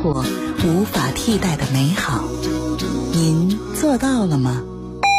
活无法替代的美好。您做到了吗？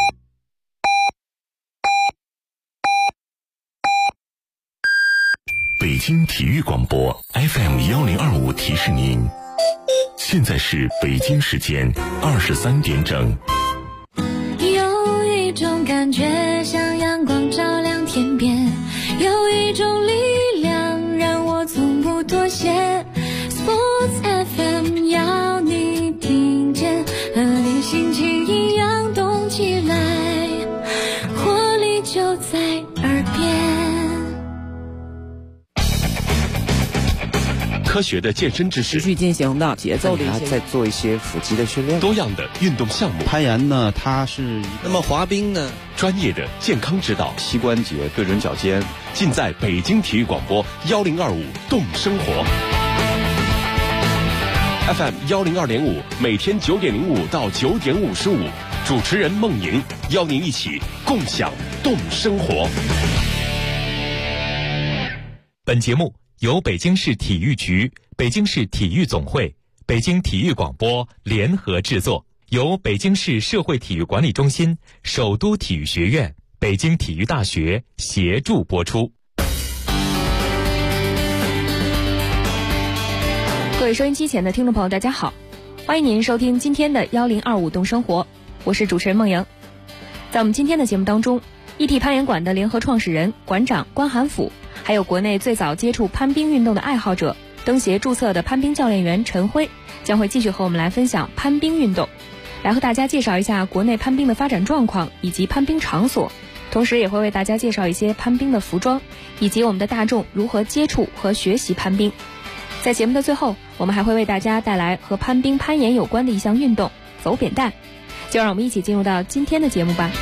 北京体育广播 FM1025提示您，现在是北京时间23点整。 有一种感觉像阳光照亮天边，有一种力量让我从不妥协。 Sports FM 要你听见，和你心情一样动起来，活力就在耳边。 科学的健身知识， 持续进行的节奏的一些， 在做一些腹肌的训练， 多样的运动项目， 攀岩呢，它是那么滑冰呢， 专业的健康指导， 膝关节对准脚尖， 尽在北京体育广播1025动生活 FM 102.5，每天9点05到9点55，主持人孟莹邀您一起共享动生活。 本节目由北京市体育局、北京市体育总会、北京体育广播联合制作，由北京市社会体育管理中心、首都体育学院、北京体育大学协助播出。 各位收音机前的听众朋友，大家好，欢迎您收听今天的1025动生活，我是主持人孟莹。在我们今天的节目当中，一体攀岩馆的联合创始人、馆长关寒甫，还有国内最早接触攀冰运动的爱好者、登协注册的攀冰教练员陈辉，将会继续和我们来分享攀冰运动，来和大家介绍一下国内攀冰的发展状况以及攀冰场所，同时也会为大家介绍一些攀冰的服装，以及我们的大众如何接触和学习攀冰。在节目的最后，我们还会为大家带来和攀冰攀岩有关的一项运动——走扁担。就让我们一起进入到今天的节目吧。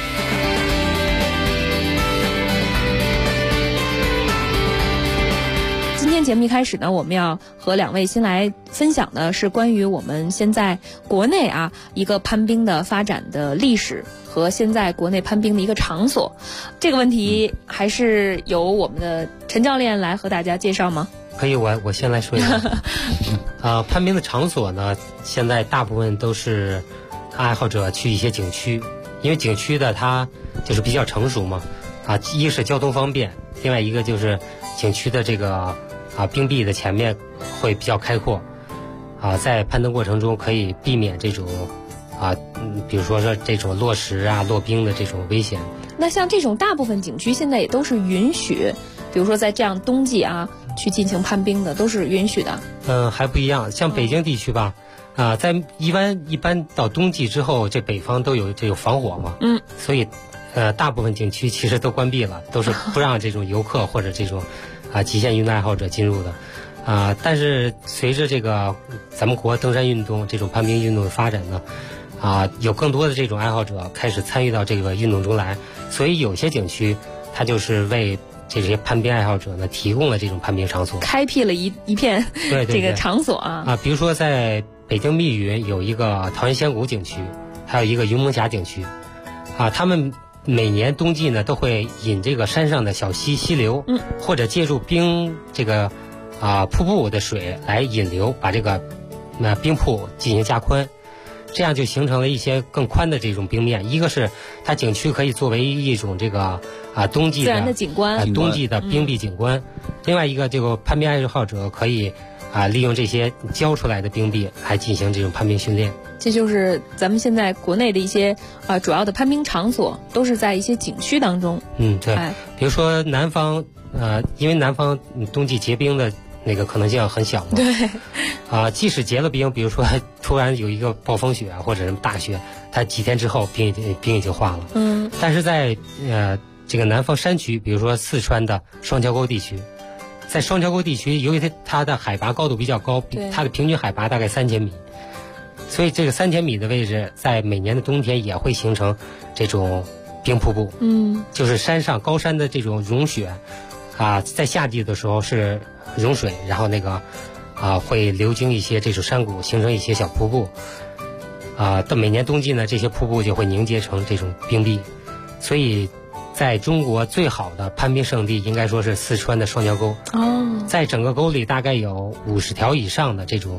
今天节目一开始呢，我们要和两位先来分享的是关于我们现在国内一个攀冰的发展的历史和现在国内攀冰的一个场所。这个问题还是由我们的陈教练来和大家介绍吗？ 可以，我先来说一下。攀冰的场所呢，现在大部分都是爱好者去一些景区，因为景区的它就是比较成熟嘛。一是交通方便，另外一个就是景区的这个冰壁的前面会比较开阔，在攀登过程中可以避免这种比如说这种落石落冰的这种危险。 那像这种大部分景区现在也都是允许，比如说在这样冬季去进行攀冰的都是允许的。 还不一样，像北京地区吧，在一般到冬季之后，这北方都有防火嘛，所以大部分景区其实都关闭了，都是不让这种游客或者这种极限运动爱好者进入的。但是随着这个咱们国登山运动这种攀冰运动的发展呢，有更多的这种爱好者开始参与到这个运动中来，所以有些景区它就是为这些攀冰爱好者呢提供了这种攀冰场所，开辟了一片这个场所比如说在北京密云有一个桃源仙谷景区，还有一个云梦峡景区，他们每年冬季呢都会引这个山上的小溪流，或者借助冰这个瀑布的水来引流，把这个冰瀑进行加宽，这样就形成了一些更宽的这种冰面。一个是它景区可以作为一种这个冬季的自然的景观， 冬季的冰壁景观。另外一个这个攀冰爱好者可以利用这些浇出来的冰壁来进行这种攀冰训练。 这就是咱们现在国内的一些主要的攀冰场所都是在一些景区当中。 对，比如说南方因为南方冬季结冰的那个可能性很小嘛。 对。 即使结了冰，比如说突然有一个暴风雪或者什么大雪，它几天之后冰已经化了。但是在这个南方山区，比如说四川的双桥沟地区，在双桥沟地区，由于它的海拔高度比较高，它的平均海拔大概3000米，所以这个3000米的位置，在每年的冬天也会形成这种冰瀑布。就是山上高山的这种融雪在夏季的时候是融水，然后那个会流经一些这种山谷，形成一些小瀑布。到每年冬季呢，这些瀑布就会凝结成这种冰壁，所以在中国最好的攀冰圣地应该说是四川的双桥沟。在整个沟里大概有50条以上的这种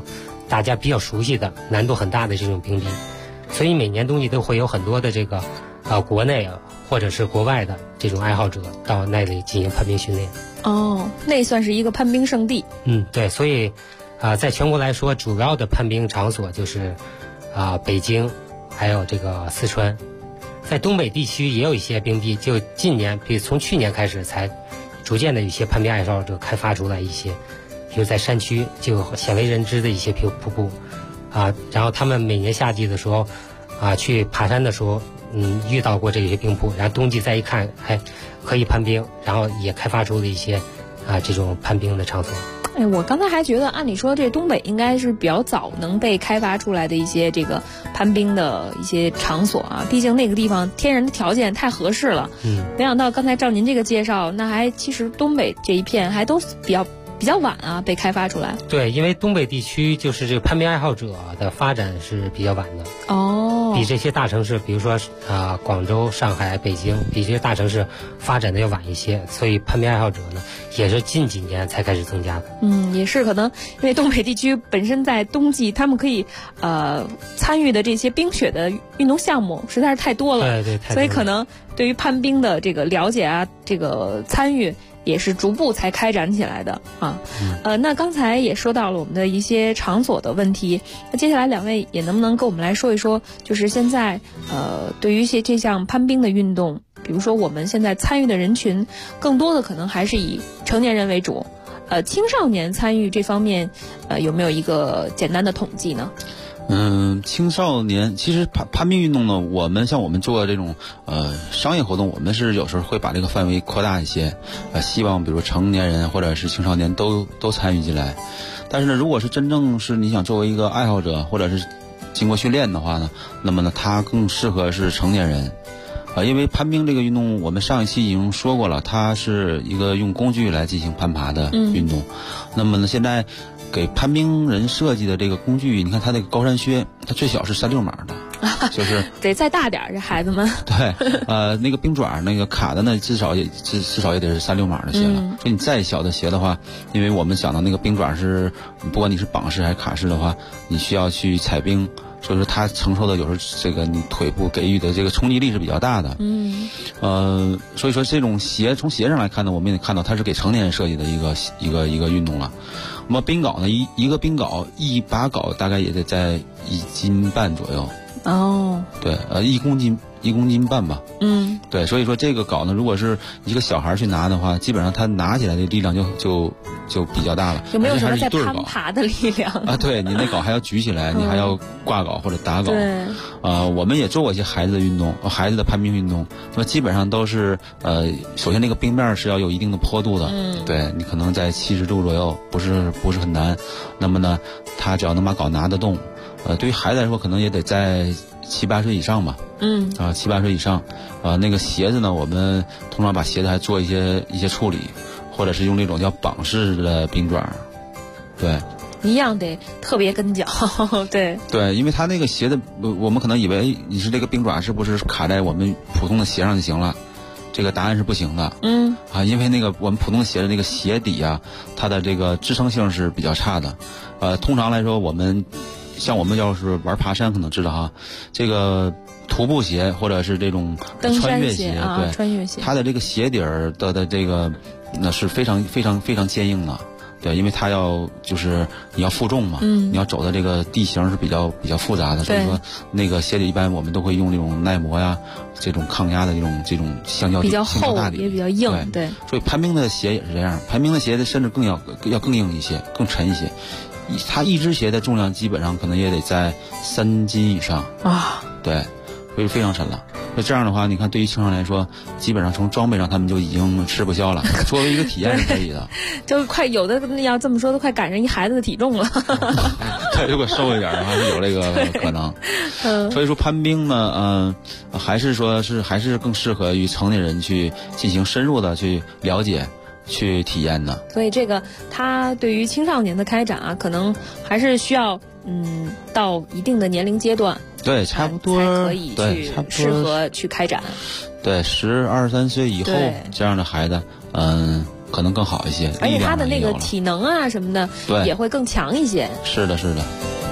大家比较熟悉的、难度很大的这种冰壁，所以每年冬季都会有很多的这个国内或者是国外的这种爱好者到那里进行攀冰训练。 哦，那算是一个攀冰圣地。 对，所以在全国来说，主要的攀冰场所就是北京，还有这个四川。在东北地区也有一些冰壁，就近年，比如从去年开始才逐渐的有些攀冰爱好者开发出来一些，比如在山区就鲜为人知的一些瀑布然后他们每年夏季的时候去爬山的时候遇到过这些冰瀑，然后冬季再一看可以攀冰，然后也开发出了一些这种攀冰的场所。 我刚才还觉得，按理说这东北应该是比较早能被开发出来的一些这个攀冰的一些场所毕竟那个地方天然的条件太合适了。没想到刚才照您这个介绍，那其实东北这一片还都比较晚被开发出来。对， 因为东北地区就是这个攀冰爱好者的发展是比较晚的。比这些大城市，比如说广州、上海、北京，比这些大城市发展的要晚一些，所以攀冰爱好者呢也是近几年才开始增加的。 也是可能因为东北地区本身在冬季他们可以参与的这些冰雪的运动项目实在是太多了。 对，太多了。 所以可能对于攀冰的这个了解这个参与也是逐步才开展起来的那刚才也说到了我们的一些场所的问题，那接下来两位也能不能跟我们来说一说，就是现在对于这项攀冰的运动，比如说我们现在参与的人群更多的可能还是以成年人为主，青少年参与这方面有没有一个简单的统计呢？ 青少年其实攀冰运动呢，我们做这种商业活动，我们是有时候会把这个范围扩大一些，希望比如成年人或者是青少年都参与进来。但是呢，如果是真正是你想作为一个爱好者或者是经过训练的话呢，那么呢它更适合是成年人。因为攀冰这个运动，我们上一期已经说过了，它是一个用工具来进行攀爬的运动。那么呢，现在给攀冰人设计的这个工具，你看它那个高山靴，它最小是36码的，就是得再大点这孩子们。 对，那个冰爪那个卡的呢，至少也得是36码的鞋了。所以你再小的鞋的话，因为我们讲到那个冰爪是，不管你是绑式还是卡式的话，你需要去踩冰。所以说它承受的有时候这个你腿部给予的这个冲击力是比较大的。所以说这种鞋从鞋上来看呢，我们也看到它是给成年人设计的一个运动了。那么冰镐呢，一个冰镐一把镐大概也得在1斤半左右。对，1公斤半吧。对，所以说这个镐呢，如果是一个小孩去拿的话，基本上他拿起来的力量就比较大了。 有没有什么在攀爬的力量对，你那镐还要举起来，你还要挂镐或者打镐。 对， 我们也做过一些孩子的运动，孩子的攀冰运动，那么基本上都是首先那个冰面是要有一定的坡度的。对，你可能在70度左右，不是很难。那么呢，他只要能把镐拿得动，对于孩子来说可能也得在7、8岁以上吧。7、8岁以上。那个鞋子呢，我们通常把鞋子还做一些处理，或者是用那种叫绑式的冰爪。对， 一样得特别跟脚。对， 因为它那个鞋子，我们可能以为你是这个冰爪是不是卡在我们普通的鞋上就行了，这个答案是不行的。因为那个我们普通鞋的那个鞋底它的这个支撑性是比较差的。通常来说，我们要是玩爬山可能知道这个徒步鞋或者是这种穿越鞋，对， 穿越鞋， 它的这个鞋底儿的这个那是非常非常非常坚硬的。对，因为它就是你要负重嘛，你要走的这个地形是比较复杂的，所以说那个鞋底一般我们都会用这种耐磨呀、这种抗压的这种橡胶底， 比较厚也比较硬。对， 所以攀冰的鞋也是这样，攀冰的鞋甚至要更硬一些，更沉一些。它一只鞋的重量基本上可能也得在3斤以上对，所以非常沉了。那这样的话，你看对于青少年来说，基本上从装备上他们就已经吃不消了。作为一个体验是可以的， 就快有的要这么说都快赶上一孩子的体重了。 对，如果瘦一点的话是有这个可能。所以说攀冰呢，还是更适合于成年人去进行深入的去了解。去体验的， 所以这个它对于青少年的开展可能还是需要到一定的年龄阶段， 对，差不多才可以去适合去开展。 对，12、23岁以后这样的孩子，可能更好一些， 而且他的那个体能什么的，也会更强一些。 是的。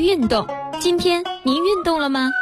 运动。今天您运动了吗？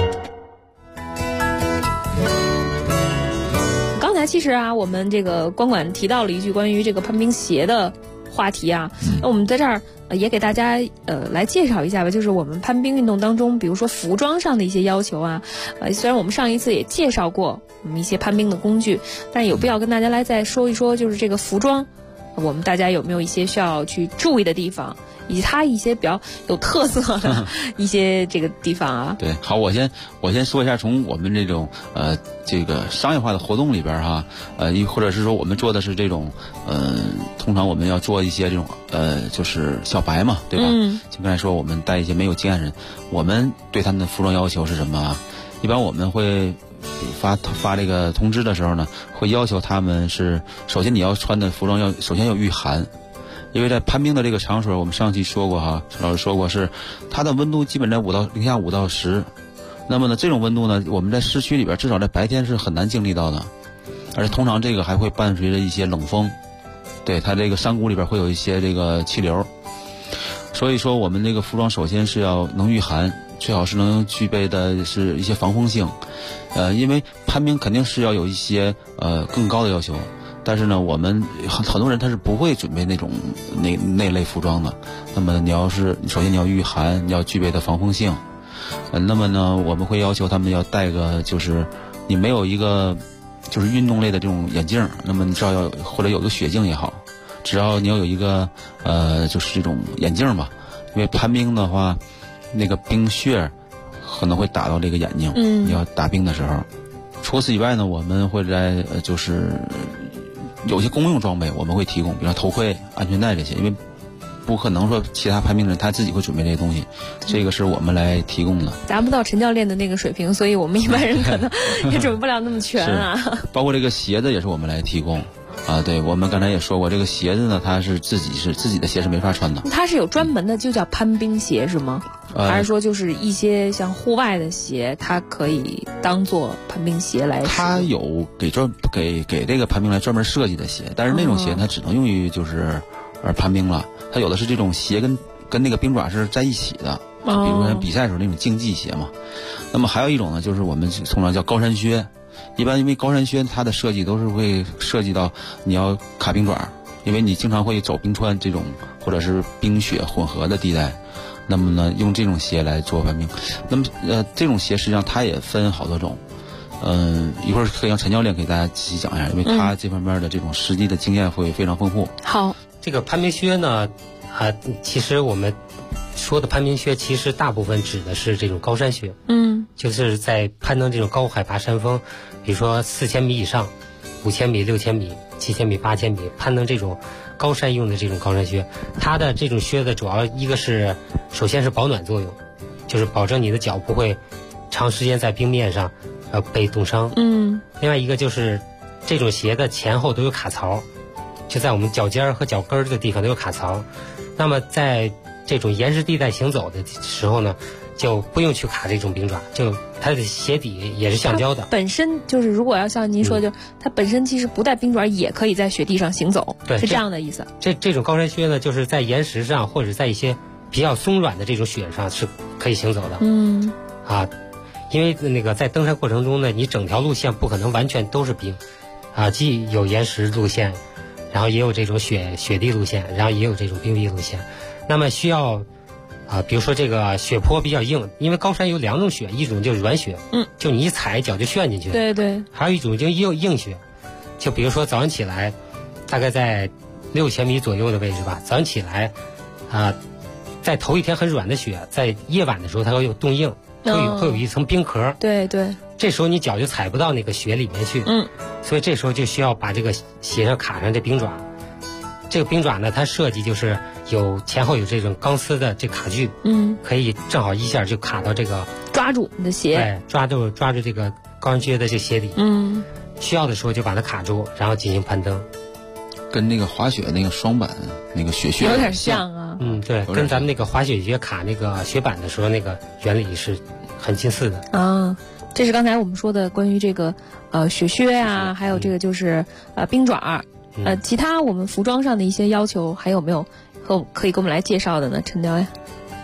刚才其实啊，我们这个光管提到了一句关于这个攀冰鞋的话题啊，那我们在这儿也给大家来介绍一下吧，就是我们攀冰运动当中，比如说服装上的一些要求啊，虽然我们上一次也介绍过我们一些攀冰的工具，但有必要跟大家来再说一说，就是这个服装，我们大家有没有一些需要去注意的地方，以及它一些比较有特色的一些这个地方啊。 对，好，我先说一下，从我们这种这个商业化的活动里边哈，或者是说我们做的是这种通常我们要做一些这种就是小白嘛，对吧？就刚才说我们带一些没有经验人，我们对他们的服装要求是什么啊？一般我们会发这个通知的时候呢，会要求他们是首先你要穿的服装首先要御寒。因为在攀冰的这个场所，我们上期说过哈，陈老师说过是它的温度基本在零下5到10，那么呢这种温度呢，我们在市区里边至少在白天是很难经历到的，而且通常这个还会伴随着一些冷风，对，它这个山谷里边会有一些这个气流，所以说我们这个服装首先是要能御寒，最好是能具备的是一些防风性，因为攀冰肯定是要有一些更高的要求。但是呢，我们很多人他是不会准备那种那类服装的。那么首先你要御寒，你要具备的防风性。那么呢，我们会要求他们要戴个，就是你没有一个就是运动类的这种眼镜，那么你只要或者有个雪镜也好，只要你要有一个就是这种眼镜吧，因为攀冰的话，那个冰屑可能会打到这个眼睛。你要打冰的时候。除此以外呢，我们会在就是有些公用装备我们会提供，比如头盔、安全带这些，因为不可能说其他攀冰人他自己会准备这些东西，这个是我们来提供的。 达不到陈教练的那个水平，所以我们一般人可能也准备不了那么全啊。 包括这个鞋子也是我们来提供啊。对，我们刚才也说过，这个鞋子呢，它是自己的鞋是没法穿的。它是有专门的就叫攀冰鞋是吗？还是说就是一些像户外的鞋，它可以当做攀冰鞋来使用？ 它有给这个攀冰来专门设计的鞋，但是那种鞋它只能用于就是攀冰了。它有的是这种鞋跟那个冰爪是在一起的，比如说比赛时候那种竞技鞋嘛。那么还有一种呢，就是我们通常叫高山靴。一般因为高山靴它的设计都是会涉及到你要卡冰爪，因为你经常会走冰川这种或者是冰雪混合的地带。那么呢，用这种鞋来做攀冰。那么这种鞋实际上它也分好多种。一会儿可以让陈教练给大家仔细讲一下，因为他这方面的这种实际的经验会非常丰富。 好， 这个攀冰靴呢，其实我们说的攀冰靴，其实大部分指的是这种高山靴。就是在攀登这种高海拔山峰，比如说4000米以上、5000米、6000米、7000米、8000米，攀登这种高山用的这种高山靴，它的这种靴子主要一个是，首先是保暖作用，就是保证你的脚不会长时间在冰面上被冻伤。另外一个就是这种鞋的前后都有卡槽，就在我们脚尖和脚跟这个地方都有卡槽。那么在这种岩石地带行走的时候呢，就不用去卡这种冰爪，就它的鞋底也是橡胶的。 本身就是如果要像您说，就它本身其实不带冰爪也可以在雪地上行走， 对， 是这样的意思。 这种高山靴呢，就是在岩石上或者在一些比较松软的这种雪上是可以行走的。因为那个在登山过程中呢，你整条路线不可能完全都是冰，既有岩石路线，然后也有这种雪地路线，然后也有这种冰地路线。那么需要比如说这个雪坡比较硬，因为高山有2种雪，一种就是软雪，就你一踩脚就陷进去。 对对。 还有一种就硬雪，就比如说早上起来，大概在6000米左右的位置吧，早上起来在头一天很软的雪，在夜晚的时候它会有冻硬，会有一层冰壳。 对对。 这时候你脚就踩不到那个雪里面去。所以这时候就需要把这个鞋上卡上这冰爪。这个冰爪呢，它设计就是前后有这种钢丝的这卡具，可以正好一下就卡到这个， 抓住你的鞋， 对，抓住这个高山靴的这鞋底，需要的时候就把它卡住，然后进行攀登。 跟那个滑雪那个双板那个雪靴有点像啊。 对，跟咱们那个滑雪靴卡那个雪板的时候那个原理是很近似的啊。这是刚才我们说的关于这个雪靴啊，还有这个就是冰爪。其他我们服装上的一些要求还有没有可以给我们来介绍的呢，陈教练？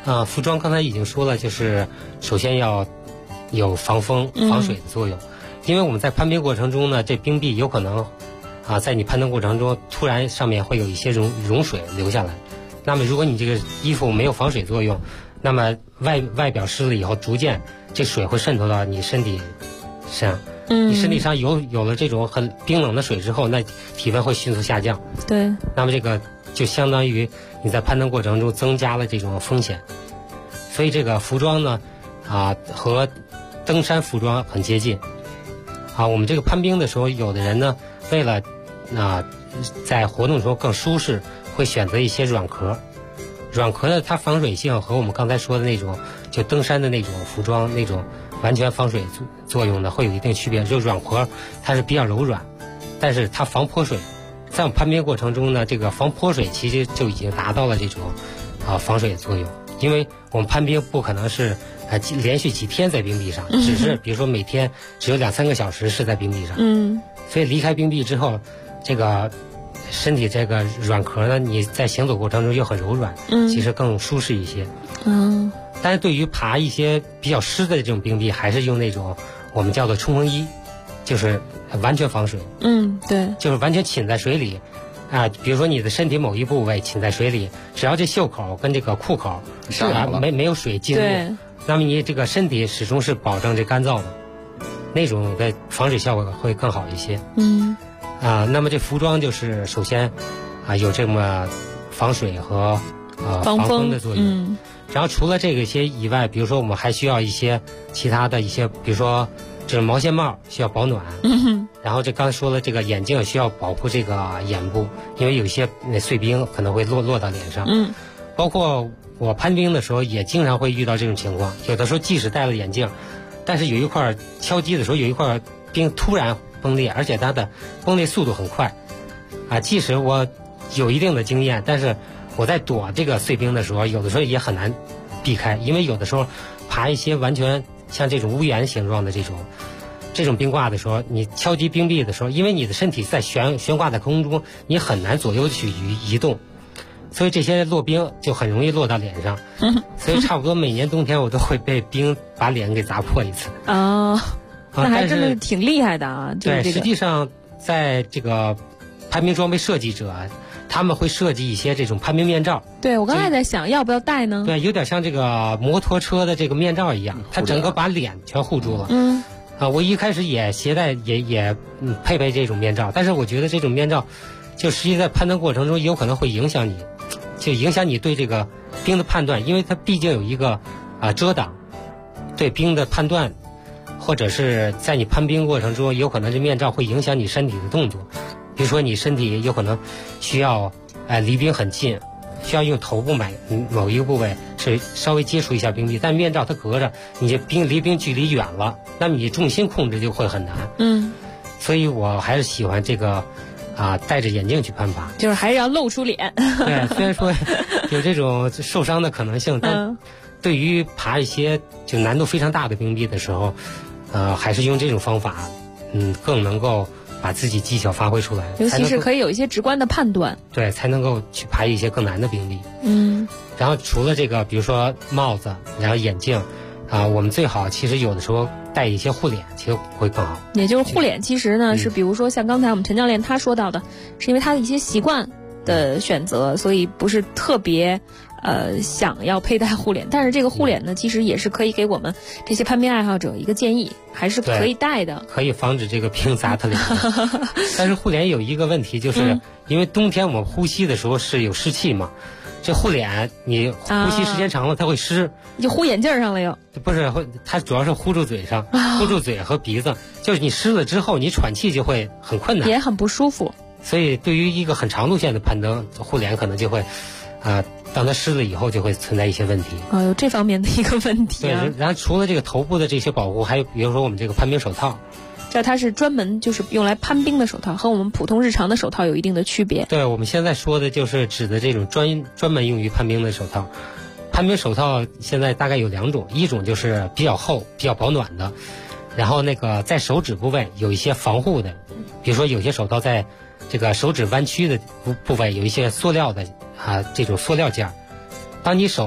服装刚才已经说了，就是首先要有防风、防水的作用，因为我们在攀冰过程中呢，这冰壁有可能在你攀登过程中突然上面会有一些溶水流下来，那么如果你这个衣服没有防水作用，那么外表湿了以后，逐渐这水会渗透到你身体上。你身体上有了这种很冰冷的水之后，那体温会迅速下降。 对。 那么这个就相当于你在攀登过程中增加了这种风险。所以这个服装呢，和登山服装很接近。我们这个攀冰的时候，有的人呢，为了在活动的时候更舒适，会选择一些软壳。软壳的它防水性和我们刚才说的那种就登山的那种服装那种完全防水作用呢，会有一定区别。就软壳它是比较柔软，但是它防泼水。在我们攀冰过程中呢，这个防泼水其实就已经达到了这种防水的作用。因为我们攀冰不可能是连续几天在冰壁上，只是比如说每天只有2-3个小时是在冰壁上。所以离开冰壁之后，这个身体这个软壳呢，你在行走过程中又很柔软，其实更舒适一些。但是对于爬一些比较湿的这种冰壁，还是用那种我们叫做冲锋衣，就是完全防水。 对， 就是完全浸在水里比如说你的身体某一部位浸在水里，只要这袖口跟这个裤口没有水进入，那么你这个身体始终是保证这干燥的，那种的防水效果会更好一些。那么这服装就是首先有这么防水和防风的作用。然后除了这个些以外，比如说我们还需要一些其他的一些，比如说这种毛线帽需要保暖。然后这刚才说了，这个眼镜需要保护这个眼部，因为有些碎冰可能会落到脸上。包括我攀冰的时候也经常会遇到这种情况，有的时候即使戴了眼镜，但是有一块敲击的时候有一块冰突然崩裂，而且它的崩裂速度很快即使我有一定的经验，但是我在躲这个碎冰的时候，有的时候也很难避开，因为有的时候爬一些完全像这种屋檐形状的这种冰挂的时候，你敲击冰壁的时候，因为你的身体在悬挂在空中，你很难左右去移动，所以这些落冰就很容易落到脸上。所以差不多每年冬天我都会被冰把脸给砸破一次。 那还真的挺厉害的啊！ 对，实际上在这个攀冰装备设计者，他们会设计一些这种攀冰面罩。 对，我刚才在想要不要戴呢？ 对，有点像这个摩托车的这个面罩一样，它整个把脸全护住了。我一开始也携带也配备这种面罩，但是我觉得这种面罩就实际在攀登过程中有可能会影响你，就影响你对这个冰的判断，因为它毕竟有一个遮挡对冰的判断，或者是在你攀冰过程中有可能这面罩会影响你身体的动作。比如说你身体有可能需要离冰很近，需要用头部某一个部位是稍微接触一下冰壁，但面罩它隔着，你这离冰距离远了，那么你重心控制就会很难。所以我还是喜欢这个戴着眼镜去攀爬， 就是还是要露出脸。 对，虽然说有这种受伤的可能性，但对于爬一些就难度非常大的冰壁的时候，还是用这种方法，更能够把自己技巧发挥出来， 尤其是可以有一些直观的判断。 对，才能够去爬一些更难的冰壁。然后除了这个，比如说帽子，然后眼镜，我们最好其实有的时候戴一些护脸，其实会更好。 也就是护脸，其实呢是比如说像刚才我们陈教练他说到的，是因为他的一些习惯的选择，所以不是特别想要佩戴护脸。但是这个护脸呢，其实也是可以给我们这些攀冰爱好者一个建议，还是可以戴的， 可以防止这个冰砸他脸。但是护脸有一个问题，就是因为冬天我们呼吸的时候是有湿气嘛，这护脸你呼吸时间长了它会湿， 就呼眼镜上了又。 不是，它主要是呼住嘴上，呼住嘴和鼻子，就是你湿了之后你喘气就会很困难， 也很不舒服。 所以对于一个很长路线的攀登，护脸可能就会当它湿了以后就会存在一些问题。 有这方面的一个问题。 对，然后除了这个头部的这些保护，还有比如说我们这个攀冰手套， 这它是专门就是用来攀冰的手套，和我们普通日常的手套有一定的区别。 对，我们现在说的就是指的这种专门用于攀冰的手套。攀冰手套现在大概有2种，一种就是比较厚、比较保暖的，然后那个在手指部位有一些防护的，比如说有些手套在这个手指弯曲的部位有一些塑料的这种塑料件，当你手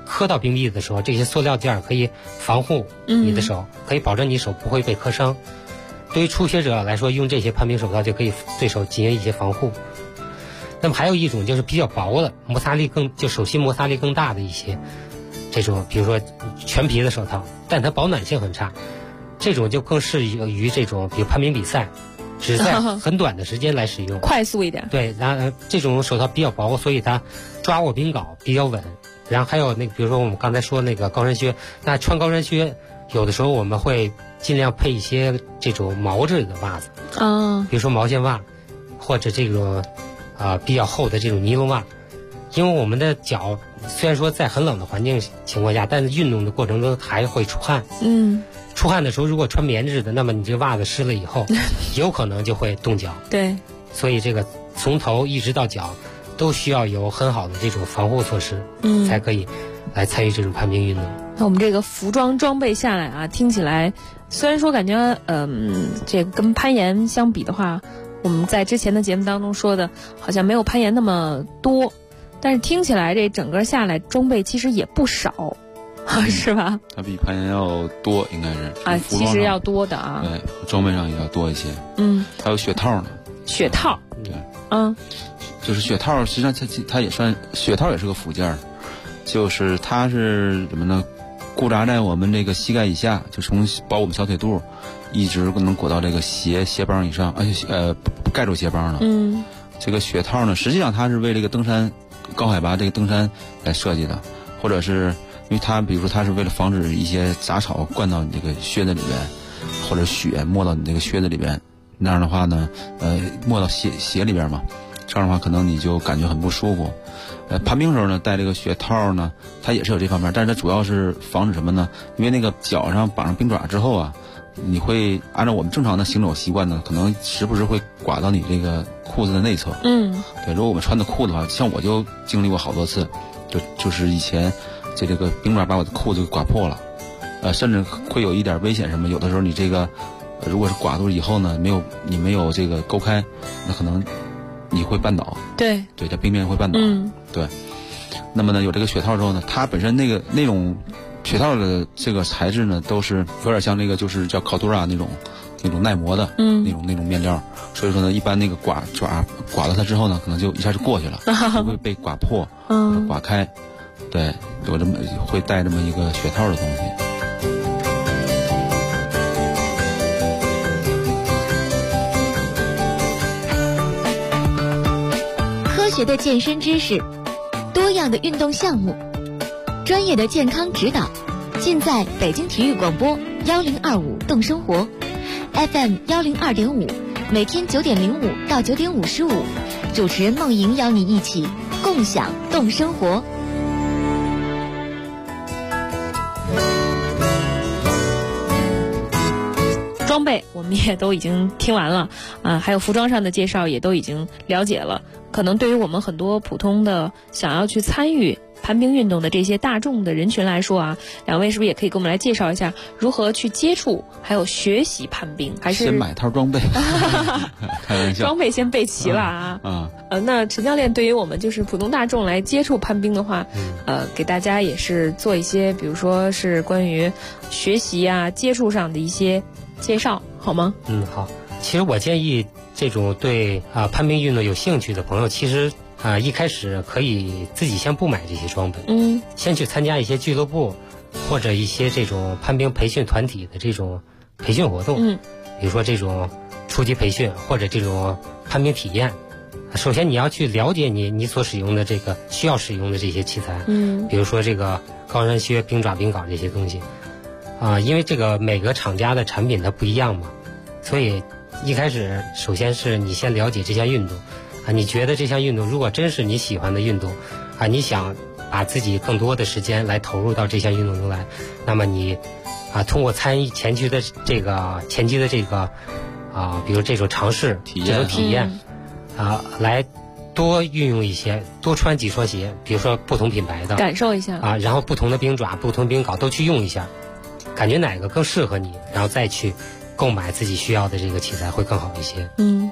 磕到冰壁的时候，这些塑料垫可以防护你的手，可以保证你手不会被磕伤。对于初学者来说，用这些攀冰手套就可以对手进行一些防护。那么还有一种就是比较薄的，手心摩擦力更大的一些这种，比如说全皮的手套，但它保暖性很差，这种就更适于这种比如攀冰比赛，只在很短的时间来使用， 快速一点。 对，然后这种手套比较薄，所以它抓握冰镐比较稳。然后还有比如说我们刚才说那个高山靴，那穿高山靴有的时候我们会尽量配一些这种毛质的袜子，比如说毛线袜，或者这种比较厚的这种尼龙袜，因为我们的脚虽然说在很冷的环境情况下，但是运动的过程中还会出汗。出汗的时候如果穿棉质的，那么你这个袜子湿了以后，有可能就会冻脚。 对， 所以这个从头一直到脚都需要有很好的这种防护措施，才可以来参与这种攀冰运动。 那我们这个服装装备下来啊，听起来虽然说感觉这个跟攀岩相比的话，我们在之前的节目当中说的好像没有攀岩那么多，但是听起来这整个下来装备其实也不少，是吧？ 它比攀岩要多，应该是其实要多的啊。 对，装备上也要多一些。还有雪套呢。 雪套。 对。就是雪套，实际上它也算雪套，也是个附件，就是它是什么呢？固扎在我们这个膝盖以下，就从包我们小腿肚，一直能裹到这个鞋帮以上，而且盖住鞋帮了。这个雪套呢，实际上它是为这个登山高海拔这个登山来设计的，或者是因为它比如说它是为了防止一些杂草灌到你这个靴子里边，或者雪没到你这个靴子里边，那样的话呢，没到鞋里边嘛。这样的话可能你就感觉很不舒服。攀冰时候呢戴这个雪套呢，它也是有这方面，但是它主要是防止什么呢？因为那个脚上绑上冰爪之后啊，你会按照我们正常的行走习惯呢，可能时不时会刮到你这个裤子的内侧。对，如果我们穿的裤子的话，像我就经历过好多次，就是以前这个冰爪把我的裤子给刮破了，甚至会有一点危险什么。有的时候你这个如果是刮住以后呢，你没有这个勾开，那可能你会绊倒。对，在冰面会绊倒。对。那么呢，有这个雪套之后呢，它本身那种雪套的这个材质呢，都是有点像那个就是叫考杜拉那种耐磨的那种面料。所以说呢，一般那个刮到它之后呢，可能就一下就过去了，不会被刮破或者刮开。对，有这么会带这么一个雪套的东西。 科学的健身知识，多样的运动项目，专业的健康指导，尽在北京体育广播1025动生活 FM 102.5，每天9点05到9点55，主持人梦莹邀你一起共享动生活。 装备我们也都已经听完了还有服装上的介绍也都已经了解了。可能对于我们很多普通的想要去参与攀冰运动的这些大众的人群来说两位是不是也可以给我们来介绍一下如何去接触还有学习攀冰？还是先买套装备开玩笑， 装备先备齐了那陈教练对于我们就是普通大众来接触攀冰的话给大家也是做一些比如说是关于学习接触上的一些介绍好吗？ 好。其实我建议这种对攀冰运动有兴趣的朋友，其实一开始可以自己先不买这些装备，先去参加一些俱乐部或者一些这种攀冰培训团体的这种培训活动，比如说这种初级培训或者这种攀冰体验。首先你要去了解你所使用的这个需要使用的这些器材，比如说这个高山靴、冰爪、冰镐这些东西因为这个每个厂家的产品它不一样嘛，所以一开始首先是你先了解这项运动你觉得这项运动如果真是你喜欢的运动你想把自己更多的时间来投入到这项运动中来，那么你通过参与前期的这个比如这种尝试这种体验来多运用一些，多穿几双鞋，比如说不同品牌的， 感受一下然后不同的冰爪、不同冰镐都去用一下，感觉哪个更适合你，然后再去购买自己需要的这个器材会更好一些。 那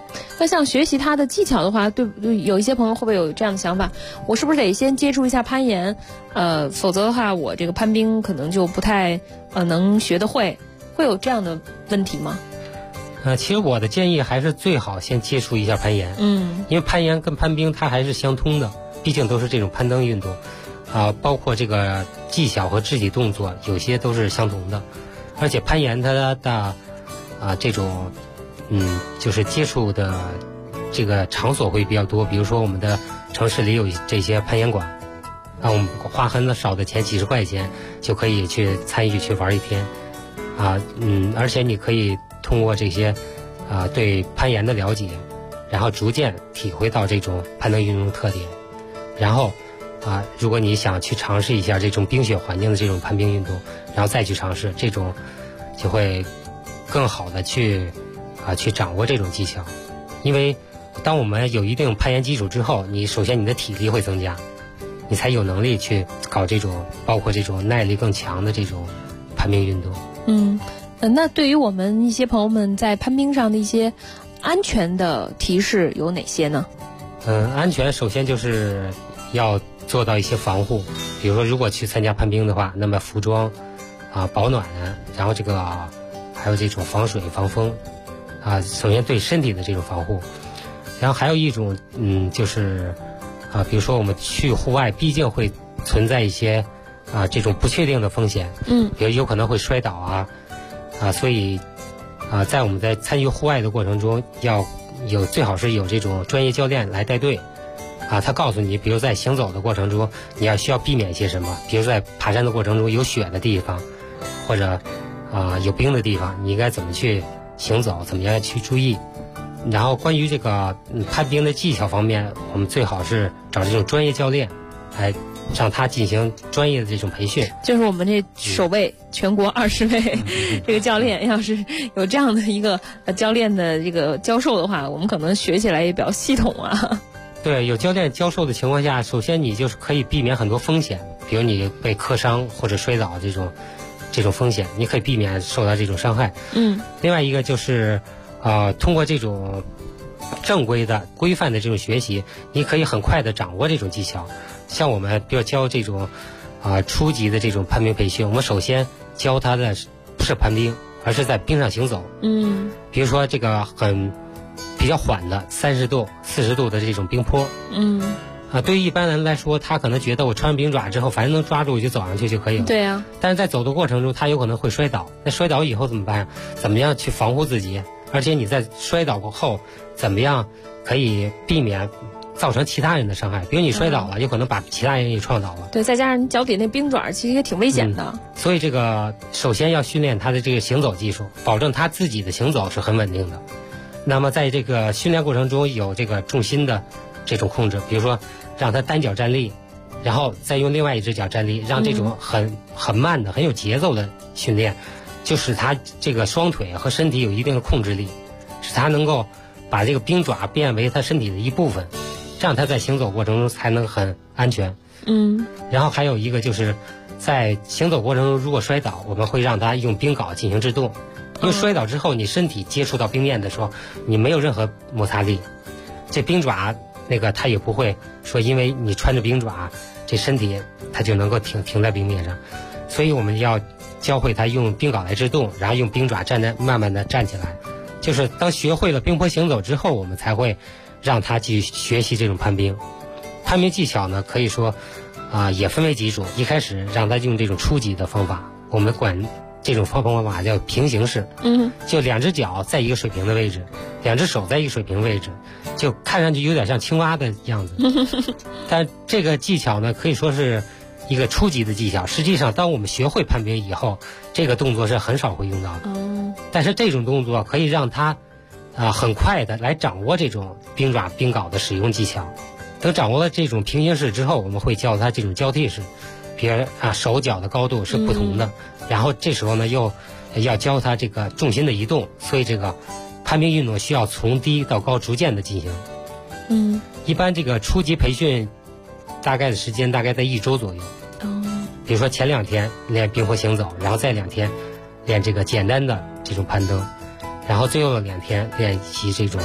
那像学习它的技巧的话，对，有一些朋友会不会有这样的想法？我是不是得先接触一下攀岩？否则的话，我这个攀冰可能就不太能学得会，会有这样的问题吗？ 其实我的建议还是最好先接触一下攀岩，因为攀岩跟攀冰它还是相通的，毕竟都是这种攀登运动，包括这个技巧和肢体动作有些都是相同的，而且攀岩它的这种就是接触的这个场所会比较多，比如说我们的城市里有这些攀岩馆，我们花很少的钱，几十块钱就可以去参与去玩一天，而且你可以通过这些对攀岩的了解，然后逐渐体会到这种攀登运动的特点，然后如果你想去尝试一下这种冰雪环境的这种攀冰运动，然后再去尝试这种，就会更好的去掌握这种技巧。因为当我们有一定攀岩基础之后，你首先你的体力会增加，你才有能力去搞这种包括这种耐力更强的这种攀冰运动。 那对于我们一些朋友们在攀冰上的一些安全的提示有哪些呢？ 安全首先就是要做到一些防护，比如说如果去参加攀冰的话，那么服装保暖，然后这个还有这种防水防风首先对身体的这种防护，然后还有一种就是比如说我们去户外毕竟会存在一些这种不确定的风险，比如有可能会摔倒所以在我们在参与户外的过程中，最好是有这种专业教练来带队他告诉你，比如在行走的过程中你需要避免一些什么，比如在爬山的过程中有雪的地方或者有冰的地方，你应该怎么去行走，怎么样去注意。然后关于这个攀冰的技巧方面，我们最好是找这种专业教练来让他进行专业的这种培训。 就是我们这首位全国20位这个教练，要是有这样的一个教练的这个教授的话，我们可能学起来也比较系统对，有教练教授的情况下，首先你就是可以避免很多风险，比如你被磕伤或者摔倒这种风险，你可以避免受到这种伤害。另外一个就是通过这种正规的规范的这种学习，你可以很快的掌握这种技巧。像我们比如教这种初级的这种攀冰培训，我们首先教他的不是攀冰，而是在冰上行走。比如说这个比较缓的30度、40度的这种冰坡。对于一般人来说，他可能觉得我穿上冰爪之后，反正能抓住我就走上去就可以了。 对啊。 但是在走的过程中，他有可能会摔倒。那摔倒以后怎么办？怎么样去防护自己？而且你在摔倒过后，怎么样可以避免造成其他人的伤害？比如你摔倒了，有可能把其他人也撞倒了。 对，再加上你脚底那冰爪，其实也挺危险的。 所以这个首先要训练他的这个行走技术，保证他自己的行走是很稳定的。那么在这个训练过程中，有这个重心的这种控制，比如说让他单脚站立，然后再用另外一只脚站立，让这种很慢的、很有节奏的训练，就使他这个双腿和身体有一定的控制力，使他能够把这个冰爪变为他身体的一部分，这样他在行走过程中才能很安全。然后还有一个就是在行走过程中，如果摔倒，我们会让他用冰镐进行制动。因为摔倒之后，你身体接触到冰面的时候，你没有任何摩擦力，这冰爪它也不会说因为你穿着冰爪，这身体它就能够停在冰面上。所以我们要教会他用冰镐来制动，然后用冰爪慢慢的站起来。就是当学会了冰坡行走之后，我们才会让他去学习这种攀冰。攀冰技巧呢，可以说也分为几种。一开始让他用这种初级的方法，我们管这种方法叫平行式。就2只脚在一个水平的位置，2只手在一个水平位置，就看上去有点像青蛙的样子。但这个技巧呢，可以说是一个初级的技巧。实际上当我们学会攀冰以后，这个动作是很少会用到的。但是这种动作可以让他很快的来掌握这种冰爪冰镐的使用技巧。等掌握了这种平行式之后，我们会教他这种交替式，比如手脚的高度是不同的，然后这时候呢又要教他这个重心的移动。所以这个攀冰运动需要从低到高逐渐的进行。一般这个初级培训大概的时间大概在1周左右。比如说前2天练冰坡行走，然后再2天练这个简单的这种攀登，然后最后的2天练习这种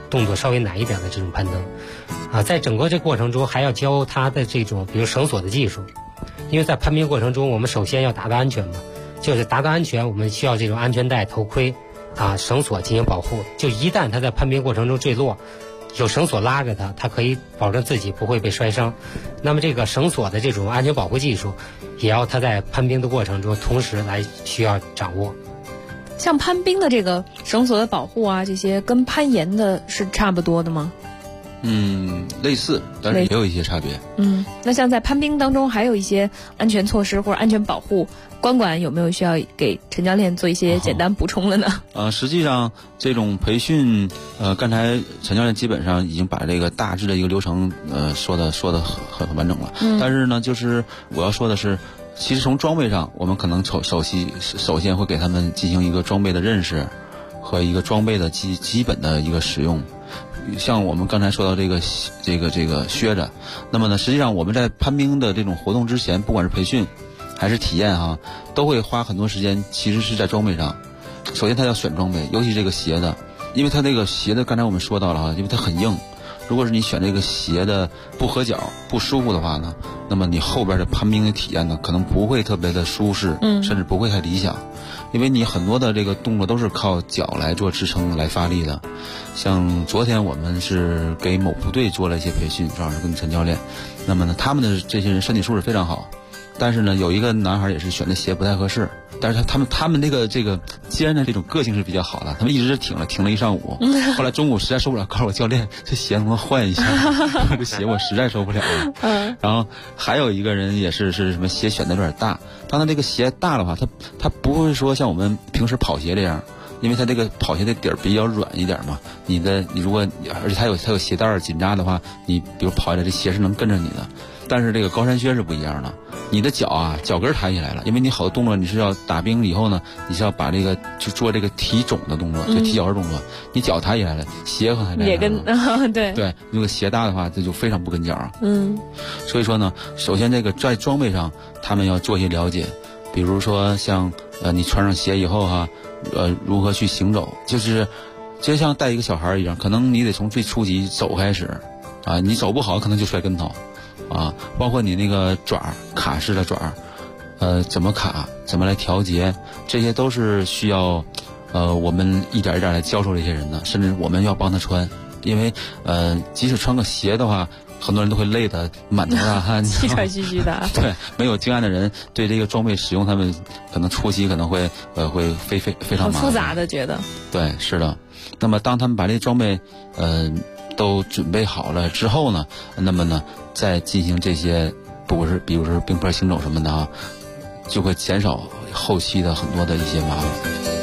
动作稍微难一点的这种攀登。在整个这过程中还要教他的这种比如绳索的技术，因为在攀冰过程中我们首先要达到安全嘛，就是达到安全我们需要这种安全带、头盔绳索进行保护，就一旦他在攀冰过程中坠落，有绳索拉着他可以保证自己不会被摔伤。那么这个绳索的这种安全保护技术也要他在攀冰的过程中同时来需要掌握。 像攀冰的这个绳索的保护啊，这些跟攀岩的是差不多的吗？ 类似，但是也有一些差别。 那像在攀冰当中还有一些安全措施或者安全保护，关管有没有需要给陈教练做一些简单补充的呢？ 实际上这种培训，刚才陈教练基本上已经把这个大致的一个流程，说的很完整了。但是呢，就是我要说的是，其实从装备上，我们可能首先会给他们进行一个装备的认识和一个装备的基本的一个使用。像我们刚才说到这个靴子，那么呢，实际上我们在攀冰的这种活动之前，不管是培训还是体验都会花很多时间，其实是在装备上。首先他要选装备，尤其这个鞋子，因为他这个鞋子刚才我们说到了因为它很硬，如果是你选这个鞋的不合脚不舒服的话呢，那么你后边的攀冰的体验呢可能不会特别的舒适，甚至不会太理想，因为你很多的这个动作都是靠脚来做支撑来发力的。像昨天我们是给某部队做了一些培训，正好是跟陈教练，那么呢他们的这些人身体素质非常好，但是呢有一个男孩也是选的鞋不太合适，但是他们这个肩的这种个性是比较好的，他们一直挺了一上午，后来中午实在受不了，告诉我教练这鞋能不能换一下，这鞋我实在受不了了。然后还有一个人也是什么鞋选的有点大，当他这个鞋大的话，他不会说像我们平时跑鞋这样，因为它这个跑鞋的底儿比较软一点嘛，你如果而且它有鞋带紧扎的话，你比如跑起来这鞋是能跟着你的。但是这个高山靴是不一样的，你的脚脚跟抬起来了，因为你好多动作你是要打冰以后呢，你是要把这个去做这个提踵的动作，就提脚跟动作，你脚抬起来了，鞋和抬也跟对， 如果鞋大的话，这就非常不跟脚。所以说呢，首先这个在装备上他们要做一些了解，比如说像你穿上鞋以后如何去行走，就像带一个小孩一样，可能你得从最初级走开始你走不好可能就摔跟头包括你那个爪卡式的爪怎么卡，怎么来调节，这些都是需要我们一点一点来教授这些人的，甚至我们要帮他穿，因为即使穿个鞋的话，很多人都会累得满头大汗， 气喘吁吁的。 对，没有经验的人对这个装备使用，他们可能初期可能会非常麻烦， 很复杂的觉得。 对，是的。那么当他们把这些装备都准备好了之后呢，那么呢再进行这些比如说冰坡行走什么的就会减少后期的很多的一些麻烦。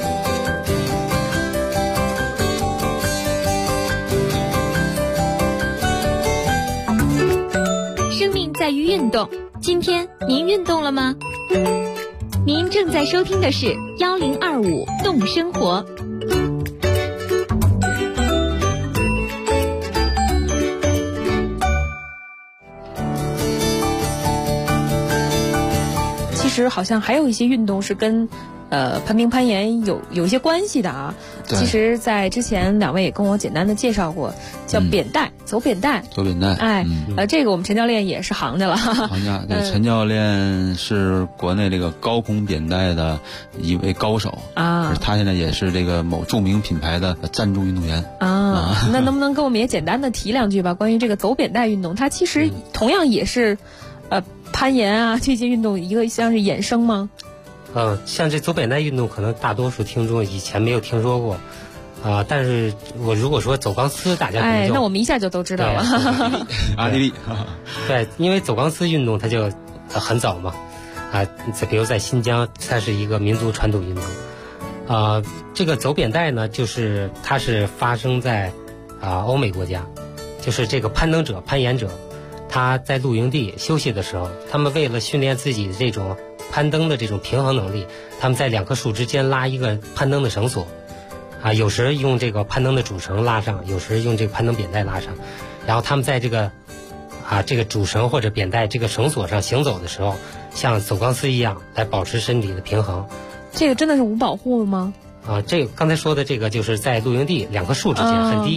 生命在于运动，今天您运动了吗？您正在收听的是1025动生活。 其实好像还有一些运动是跟攀冰攀岩有一些关系的其实在之前两位也跟我简单的介绍过，叫扁带，走扁带。这个我们陈教练也是行家了。 行家，对，陈教练是国内这个高空扁带的一位高手他现在也是这个某著名品牌的赞助运动员那能不能跟我们也简单的提两句吧？关于这个走扁带运动，它其实同样也是攀岩这些运动一个像是衍生吗？ 像这走扁带运动，可能大多数听众以前没有听说过但是我如果说走钢丝，大家可能那我们一下就都知道了。 阿迪力对，因为走钢丝运动它就很早嘛比如在新疆，它是一个民族传统运动这个走扁带呢，就是它是发生在欧美国家，就是这个攀登者、攀岩者，他在露营地休息的时候，他们为了训练自己的这种攀登的这种平衡能力，他们在两棵树之间拉一个攀登的绳索有时用这个攀登的主绳拉上，有时用这个攀登扁带拉上，然后他们在这个这个主绳或者扁带这个绳索上行走的时候，像走钢丝一样来保持身体的平衡。 这个真的是无保护的吗？ 这个刚才说的这个就是在露营地两棵树之间很低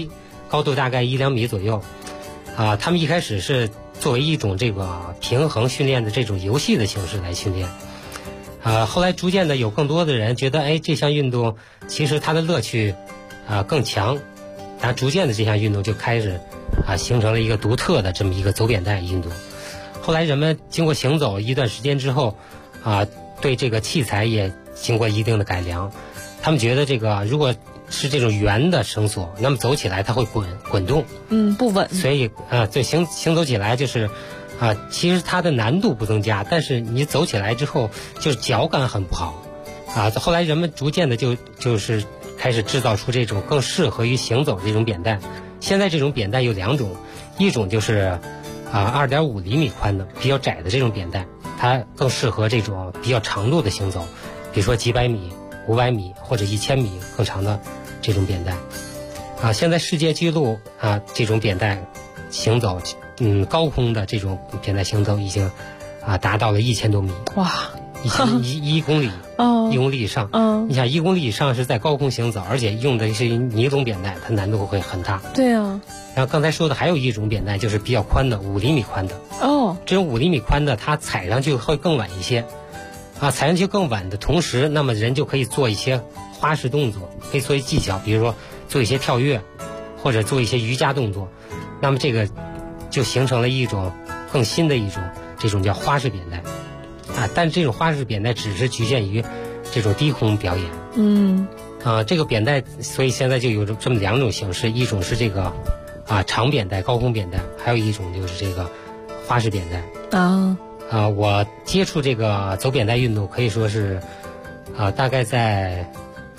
高度大概1-2米左右。他们一开始是作为一种这个平衡训练的这种游戏的形式来训练。后来逐渐的有更多的人觉得，这项运动其实它的乐趣更强，然后逐渐的这项运动就开始形成了一个独特的这么一个走扁带运动。后来人们经过行走一段时间之后，对这个器材也经过一定的改良。他们觉得这个如果是这种圆的绳索，那么走起来它会滚动， 不稳。 所以对行走起来就是其实它的难度不增加，但是你走起来之后就是脚感很不好后来人们逐渐的就是开始制造出这种更适合于行走的这种扁带。现在这种扁带有2种，一种就是2.5厘米宽的比较窄的这种扁带，它更适合这种比较长度的行走，比如说几百米、500米或者1000米更长的这种扁带。现在世界纪录这种扁带行走，高空的这种扁带行走已经达到了1000多米。 哇 ！1公里，1公里以上。你想1公里以上是在高空行走，而且用的是尼龙扁带，它难度会很大。 对啊。 然后刚才说的还有一种扁带，就是比较宽的5厘米宽的。这种5厘米宽的，它踩上去会更稳一些。踩上去更稳的同时，那么人就可以做一些花式动作，可以做一些技巧，比如说做一些跳跃，或者做一些瑜伽动作。那么这个就形成了一种更新的一种这种叫花式扁带但这种花式扁带只是局限于这种低空表演。这个扁带所以现在就有这么2种形式，一种是这个长扁带、高空扁带，还有一种就是这个花式扁带。我接触这个走扁带运动可以说是大概在